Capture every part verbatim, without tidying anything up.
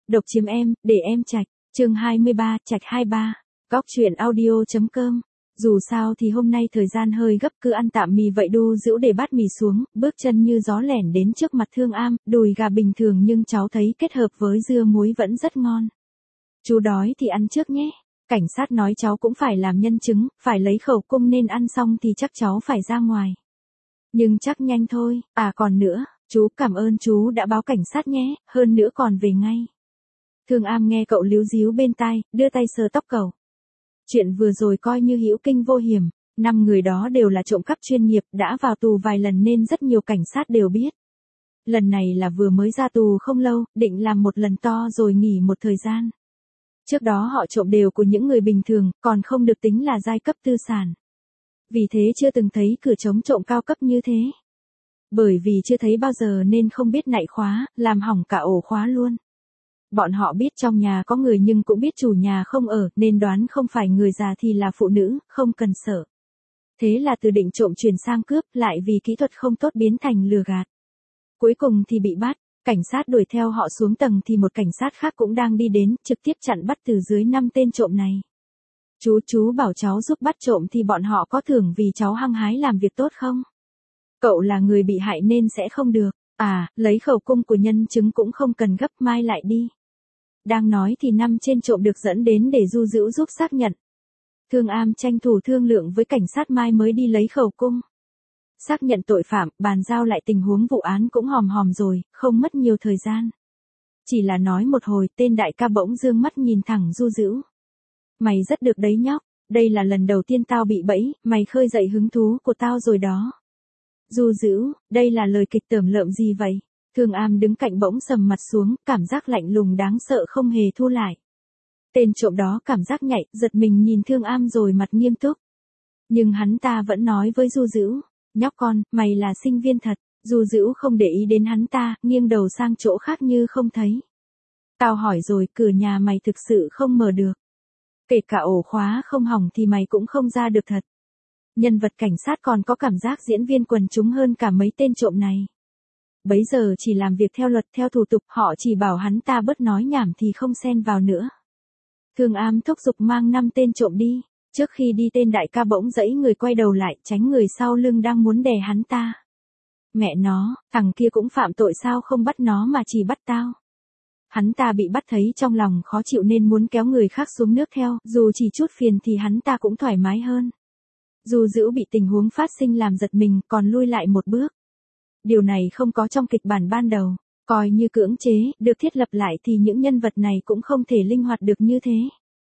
Độc chiếm em, để em trạch, chương hai mươi ba, trạch hai mươi ba, góc truyện audio.com. Dù sao thì hôm nay thời gian hơi gấp, cứ ăn tạm mì vậy đu dĩu để bát mì xuống, bước chân như gió lẻn đến trước mặt Thương Am, đùi gà bình thường nhưng cháu thấy kết hợp với dưa muối vẫn rất ngon. Chú đói thì ăn trước nhé. Cảnh sát nói cháu cũng phải làm nhân chứng, phải lấy khẩu cung nên ăn xong thì chắc cháu phải ra ngoài. Nhưng chắc nhanh thôi, à còn nữa, chú cảm ơn chú đã báo cảnh sát nhé, hơn nữa còn về ngay. Thương Am nghe cậu líu díu bên tai, đưa tay sờ tóc cậu. Chuyện vừa rồi coi như hữu kinh vô hiểm, năm người đó đều là trộm cắp chuyên nghiệp, đã vào tù vài lần nên rất nhiều cảnh sát đều biết. Lần này là vừa mới ra tù không lâu, định làm một lần to rồi nghỉ một thời gian. Trước đó họ trộm đều của những người bình thường, còn không được tính là giai cấp tư sản. Vì thế chưa từng thấy cửa trống trộm cao cấp như thế. Bởi vì chưa thấy bao giờ nên không biết nạy khóa, làm hỏng cả ổ khóa luôn. Bọn họ biết trong nhà có người nhưng cũng biết chủ nhà không ở, nên đoán không phải người già thì là phụ nữ, không cần sợ. Thế là từ định trộm chuyển sang cướp, lại vì kỹ thuật không tốt biến thành lừa gạt. Cuối cùng thì bị bắt, cảnh sát đuổi theo họ xuống tầng thì một cảnh sát khác cũng đang đi đến, trực tiếp chặn bắt từ dưới năm tên trộm này. Chú chú bảo cháu giúp bắt trộm thì bọn họ có thưởng vì cháu hăng hái làm việc tốt không? Cậu là người bị hại nên sẽ không được. À, lấy khẩu cung của nhân chứng cũng không cần gấp, mai lại đi. Đang nói thì năm trên trộm được dẫn đến để Du Dữu giúp xác nhận. Thương Am tranh thủ thương lượng với cảnh sát mai mới đi lấy khẩu cung. Xác nhận tội phạm, bàn giao lại tình huống vụ án cũng hòm hòm rồi, không mất nhiều thời gian. Chỉ là nói một hồi, tên đại ca bỗng dương mắt nhìn thẳng Du Dữu. Mày rất được đấy nhóc, đây là lần đầu tiên tao bị bẫy, mày khơi dậy hứng thú của tao rồi đó. Du Dữu, đây là lời kịch tởm lợm gì vậy? Thương Am đứng cạnh bỗng sầm mặt xuống, cảm giác lạnh lùng đáng sợ không hề thu lại. Tên trộm đó cảm giác nhạy, giật mình nhìn Thương Am rồi mặt nghiêm túc. Nhưng hắn ta vẫn nói với Du Dữu, nhóc con, mày là sinh viên thật. Du Dữu không để ý đến hắn ta, nghiêng đầu sang chỗ khác như không thấy. Tao hỏi rồi, cửa nhà mày thực sự không mở được. Kể cả ổ khóa không hỏng thì mày cũng không ra được thật. Nhân vật cảnh sát còn có cảm giác diễn viên quần chúng hơn cả mấy tên trộm này. Bấy giờ chỉ làm việc theo luật theo thủ tục, họ chỉ bảo hắn ta bớt nói nhảm thì không xen vào nữa. Thương Am thúc giục mang năm tên trộm đi. Trước khi đi tên đại ca bỗng dãy người quay đầu lại, tránh người sau lưng đang muốn đè hắn ta. Mẹ nó, thằng kia cũng phạm tội sao không bắt nó mà chỉ bắt tao. Hắn ta bị bắt thấy trong lòng khó chịu nên muốn kéo người khác xuống nước theo, dù chỉ chút phiền thì hắn ta cũng thoải mái hơn. Du Dữu bị tình huống phát sinh làm giật mình, còn lui lại một bước. Điều này không có trong kịch bản ban đầu, coi như cưỡng chế, được thiết lập lại thì những nhân vật này cũng không thể linh hoạt được như thế.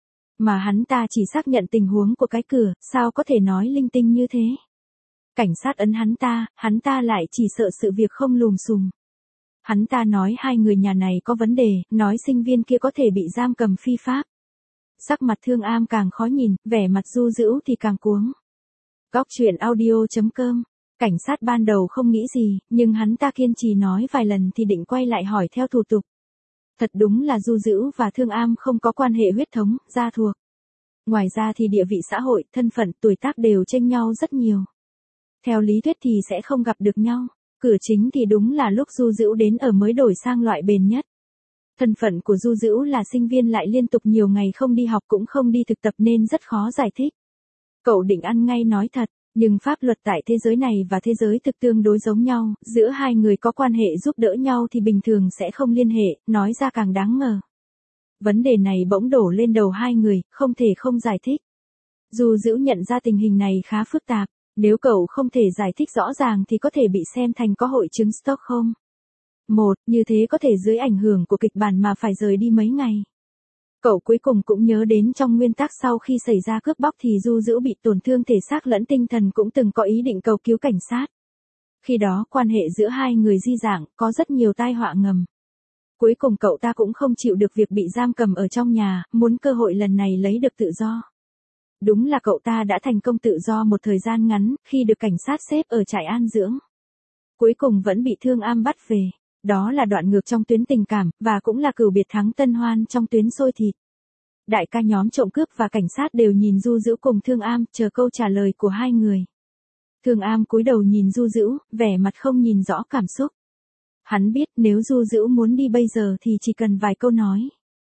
Mà hắn ta chỉ xác nhận tình huống của cái cửa, sao có thể nói linh tinh như thế. Cảnh sát ấn hắn ta, hắn ta lại chỉ sợ sự việc không lùm xùm. Hắn ta nói hai người nhà này có vấn đề, nói sinh viên kia có thể bị giam cầm phi pháp. Sắc mặt Thương Am càng khó nhìn, vẻ mặt Du Dữu thì càng cuống. Góc truyện audio.com. Cảnh sát ban đầu không nghĩ gì, nhưng hắn ta kiên trì nói vài lần thì định quay lại hỏi theo thủ tục. Thật đúng là Du Dữu và Thương Am không có quan hệ huyết thống, gia thuộc. Ngoài ra thì địa vị xã hội, thân phận, tuổi tác đều chênh nhau rất nhiều. Theo lý thuyết thì sẽ không gặp được nhau. Cửa chính thì đúng là lúc Du Dữu đến ở mới đổi sang loại bền nhất. Thân phận của Du Dữu là sinh viên lại liên tục nhiều ngày không đi học cũng không đi thực tập nên rất khó giải thích. Cậu định ăn ngay nói thật, nhưng pháp luật tại thế giới này và thế giới thực tương đối giống nhau, giữa hai người có quan hệ giúp đỡ nhau thì bình thường sẽ không liên hệ, nói ra càng đáng ngờ. Vấn đề này bỗng đổ lên đầu hai người, không thể không giải thích. Du Dữu nhận ra tình hình này khá phức tạp, nếu cậu không thể giải thích rõ ràng thì có thể bị xem thành có hội chứng Stockholm. Một, như thế có thể dưới ảnh hưởng của kịch bản mà phải rời đi mấy ngày. Cậu cuối cùng cũng nhớ đến trong nguyên tắc sau khi xảy ra cướp bóc thì Du Dữu bị tổn thương thể xác lẫn tinh thần cũng từng có ý định cầu cứu cảnh sát. Khi đó quan hệ giữa hai người di dạng, có rất nhiều tai họa ngầm. Cuối cùng cậu ta cũng không chịu được việc bị giam cầm ở trong nhà, muốn cơ hội lần này lấy được tự do. Đúng là cậu ta đã thành công tự do một thời gian ngắn, khi được cảnh sát xếp ở trại an dưỡng. Cuối cùng vẫn bị Thương Am bắt về. Đó là đoạn ngược trong tuyến tình cảm, và cũng là cửu biệt thắng tân hoan trong tuyến xôi thịt. Đại ca nhóm trộm cướp và cảnh sát đều nhìn Du Dữu cùng Thương Am, chờ câu trả lời của hai người. Thương Am cúi đầu nhìn Du Dữu, vẻ mặt không nhìn rõ cảm xúc. Hắn biết nếu Du Dữu muốn đi bây giờ thì chỉ cần vài câu nói.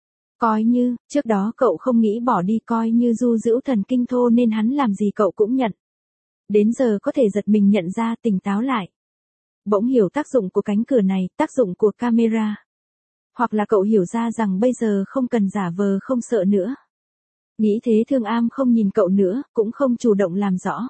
Coi như, trước đó cậu không nghĩ bỏ đi, coi như Du Dữu thần kinh thô nên hắn làm gì cậu cũng nhận. Đến giờ có thể giật mình nhận ra, tỉnh táo lại. Bỗng hiểu tác dụng của cánh cửa này, tác dụng của camera. Hoặc là cậu hiểu ra rằng bây giờ không cần giả vờ không sợ nữa. Nghĩ thế Thương Am không nhìn cậu nữa, cũng không chủ động làm rõ.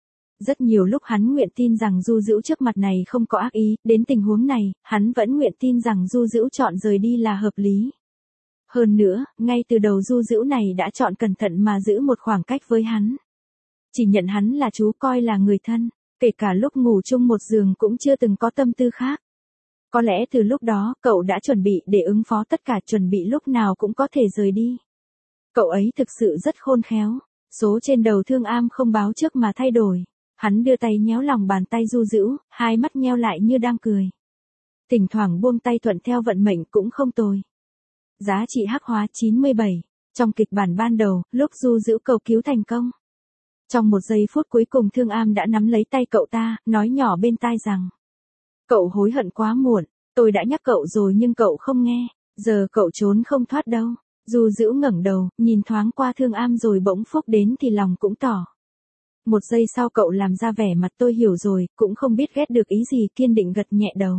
Rất nhiều lúc hắn nguyện tin rằng Du Dữu trước mặt này không có ác ý, đến tình huống này, hắn vẫn nguyện tin rằng Du Dữu chọn rời đi là hợp lý. Hơn nữa, ngay từ đầu Du Dữu này đã chọn cẩn thận mà giữ một khoảng cách với hắn. Chỉ nhận hắn là chú, coi là người thân, kể cả lúc ngủ chung một giường cũng chưa từng có tâm tư khác. Có lẽ từ lúc đó, cậu đã chuẩn bị để ứng phó tất cả, chuẩn bị lúc nào cũng có thể rời đi. Cậu ấy thực sự rất khôn khéo. Số trên đầu Thương Am không báo trước mà thay đổi. Hắn đưa tay nhéo lòng bàn tay Du Dữu, hai mắt nheo lại như đang cười. Thỉnh thoảng buông tay thuận theo vận mệnh cũng không tồi. Giá trị hắc hóa chín mươi bảy. Trong kịch bản ban đầu, lúc Du Dữu cầu cứu thành công. Trong một giây phút cuối cùng Thương Am đã nắm lấy tay cậu ta, nói nhỏ bên tai rằng. Cậu hối hận quá muộn, tôi đã nhắc cậu rồi nhưng cậu không nghe, giờ cậu trốn không thoát đâu. Du Dữu ngẩng đầu, nhìn thoáng qua Thương Am rồi bỗng phúc đến thì lòng cũng tỏ. Một giây sau cậu làm ra vẻ mặt tôi hiểu rồi, cũng không biết ghét được ý gì, kiên định gật nhẹ đầu.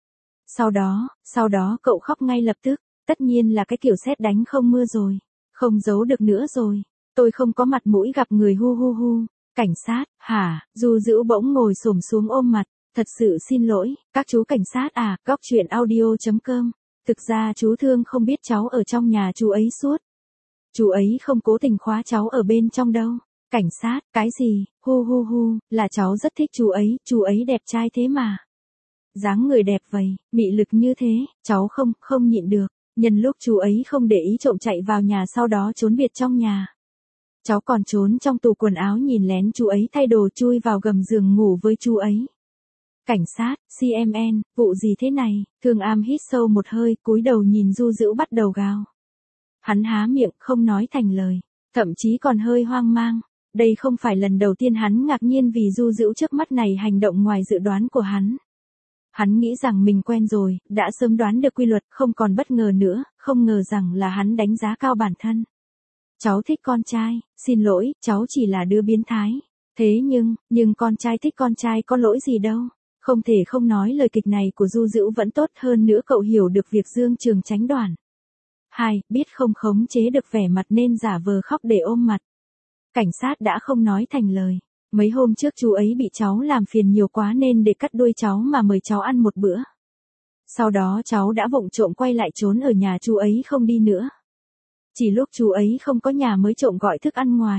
Sau đó, sau đó cậu khóc ngay lập tức, tất nhiên là cái kiểu sét đánh không mưa rồi, không giấu được nữa rồi. Tôi không có mặt mũi gặp người, hu hu hu. Cảnh sát, hả? Du Dữu bỗng ngồi xổm xuống ôm mặt, thật sự xin lỗi, các chú cảnh sát à, góc truyện audio chấm com. Thực ra chú Thương không biết cháu ở trong nhà chú ấy suốt. Chú ấy không cố tình khóa cháu ở bên trong đâu. Cảnh sát, cái gì, hu hu hu, là cháu rất thích chú ấy, chú ấy đẹp trai thế mà. Dáng người đẹp vậy, mị lực như thế, cháu không, không nhịn được. Nhân lúc chú ấy không để ý trộm chạy vào nhà sau đó trốn biệt trong nhà. Cháu còn trốn trong tủ quần áo nhìn lén chú ấy thay đồ, chui vào gầm giường ngủ với chú ấy. Cảnh sát, xê em en, vụ gì thế này? Thương Am hít sâu một hơi, cúi đầu nhìn Du Dữu bắt đầu gào. Hắn há miệng, không nói thành lời, thậm chí còn hơi hoang mang. Đây không phải lần đầu tiên hắn ngạc nhiên vì Du Dữu trước mắt này hành động ngoài dự đoán của hắn. Hắn nghĩ rằng mình quen rồi, đã sớm đoán được quy luật, không còn bất ngờ nữa, không ngờ rằng là hắn đánh giá cao bản thân. Cháu thích con trai, xin lỗi, cháu chỉ là đứa biến thái. Thế nhưng, nhưng con trai thích con trai có lỗi gì đâu. Không thể không nói lời kịch này của Du Dữu vẫn tốt hơn nữa, cậu hiểu được việc Dương Trường tránh đoàn. Hai, biết không khống chế được vẻ mặt nên giả vờ khóc để ôm mặt. Cảnh sát đã không nói thành lời. Mấy hôm trước chú ấy bị cháu làm phiền nhiều quá nên để cắt đuôi cháu mà mời cháu ăn một bữa. Sau đó cháu đã vụng trộm quay lại trốn ở nhà chú ấy không đi nữa. Chỉ lúc chú ấy không có nhà mới trộm gọi thức ăn ngoài.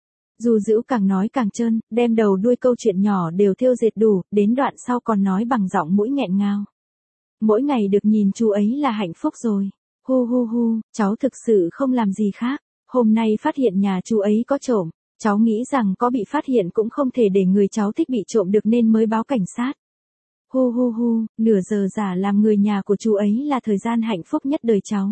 Du Dữu càng nói càng trơn, đem đầu đuôi câu chuyện nhỏ đều thêu dệt đủ, đến đoạn sau còn nói bằng giọng mũi nghẹn ngào. Mỗi ngày được nhìn chú ấy là hạnh phúc rồi. Hu hu hu, cháu thực sự không làm gì khác. Hôm nay phát hiện nhà chú ấy có trộm. Cháu nghĩ rằng có bị phát hiện cũng không thể để người cháu thích bị trộm được nên mới báo cảnh sát. Hu hu hu, nửa giờ giả làm người nhà của chú ấy là thời gian hạnh phúc nhất đời cháu.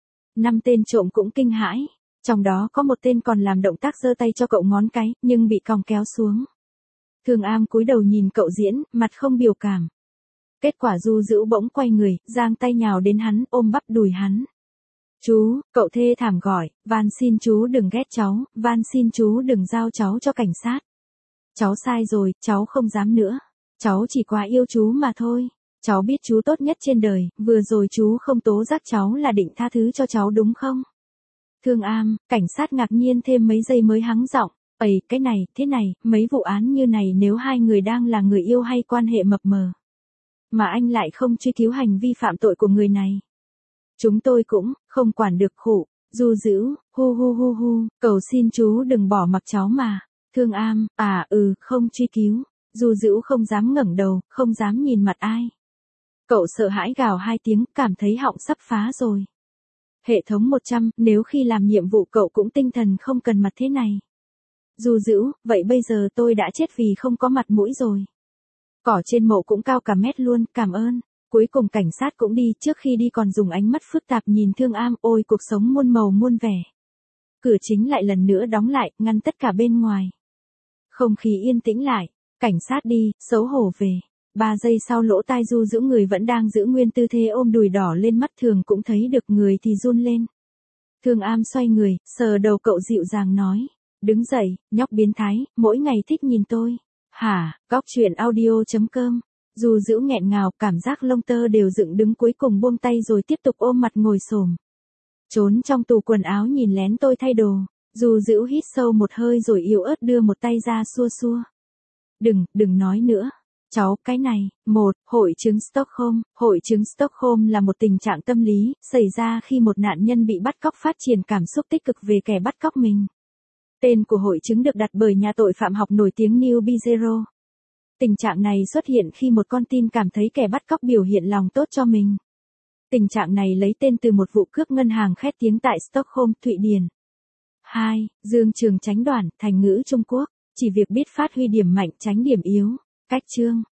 Năm tên trộm cũng kinh hãi. Trong đó có một tên còn làm động tác giơ tay cho cậu ngón cái, nhưng bị còng kéo xuống. Thương Am cúi đầu nhìn cậu diễn, mặt không biểu cảm. Kết quả Du Dữu bỗng quay người, giang tay nhào đến hắn, ôm bắp đùi hắn. Chú, cậu thê thảm gọi, van xin chú đừng ghét cháu, van xin chú đừng giao cháu cho cảnh sát. Cháu sai rồi, cháu không dám nữa. Cháu chỉ quá yêu chú mà thôi. Cháu biết chú tốt nhất trên đời, vừa rồi chú không tố giác cháu là định tha thứ cho cháu đúng không? Thương Am, cảnh sát ngạc nhiên thêm mấy giây mới hắng giọng. Ây, cái này, thế này, mấy vụ án như này nếu hai người đang là người yêu hay quan hệ mập mờ. Mà anh lại không truy cứu hành vi phạm tội của người này. Chúng tôi cũng, không quản được khổ. Du Dữu, hu hu hu hu, cầu xin chú đừng bỏ mặc cháu mà. Thương Am, à ừ, không truy cứu. Du Dữu không dám ngẩng đầu, không dám nhìn mặt ai. Cậu sợ hãi gào hai tiếng, cảm thấy họng sắp phá rồi. Hệ thống một trăm, nếu khi làm nhiệm vụ cậu cũng tinh thần không cần mặt thế này. Du Dữu, vậy bây giờ tôi đã chết vì không có mặt mũi rồi. Cỏ trên mộ cũng cao cả mét luôn, cảm ơn. Cuối cùng cảnh sát cũng đi, trước khi đi còn dùng ánh mắt phức tạp nhìn Thương Am, ôi cuộc sống muôn màu muôn vẻ. Cửa chính lại lần nữa đóng lại, ngăn tất cả bên ngoài. Không khí yên tĩnh lại, cảnh sát đi, xấu hổ về. Ba giây sau lỗ tai Du Dữu người vẫn đang giữ nguyên tư thế ôm đùi đỏ lên, mắt thường cũng thấy được, người thì run lên. Thương Am xoay người, sờ đầu cậu dịu dàng nói. Đứng dậy, nhóc biến thái, mỗi ngày thích nhìn tôi. Hả, góc chuyện audio chấm com. Du Dữu nghẹn ngào, cảm giác lông tơ đều dựng đứng, cuối cùng buông tay rồi tiếp tục ôm mặt ngồi xổm. Trốn trong tủ quần áo nhìn lén tôi thay đồ. Du Dữu hít sâu một hơi rồi yếu ớt đưa một tay ra xua xua. Đừng, đừng nói nữa. Cháu, cái này, một, hội chứng Stockholm. Hội chứng Stockholm là một tình trạng tâm lý, xảy ra khi một nạn nhân bị bắt cóc phát triển cảm xúc tích cực về kẻ bắt cóc mình. Tên của hội chứng được đặt bởi nhà tội phạm học nổi tiếng Neil Bizero. Tình trạng này xuất hiện khi một con tin cảm thấy kẻ bắt cóc biểu hiện lòng tốt cho mình. Tình trạng này lấy tên từ một vụ cướp ngân hàng khét tiếng tại Stockholm, Thụy Điển. hai. Dương trường tránh đoạn, thành ngữ Trung Quốc. Chỉ việc biết phát huy điểm mạnh, tránh điểm yếu. Cách chương.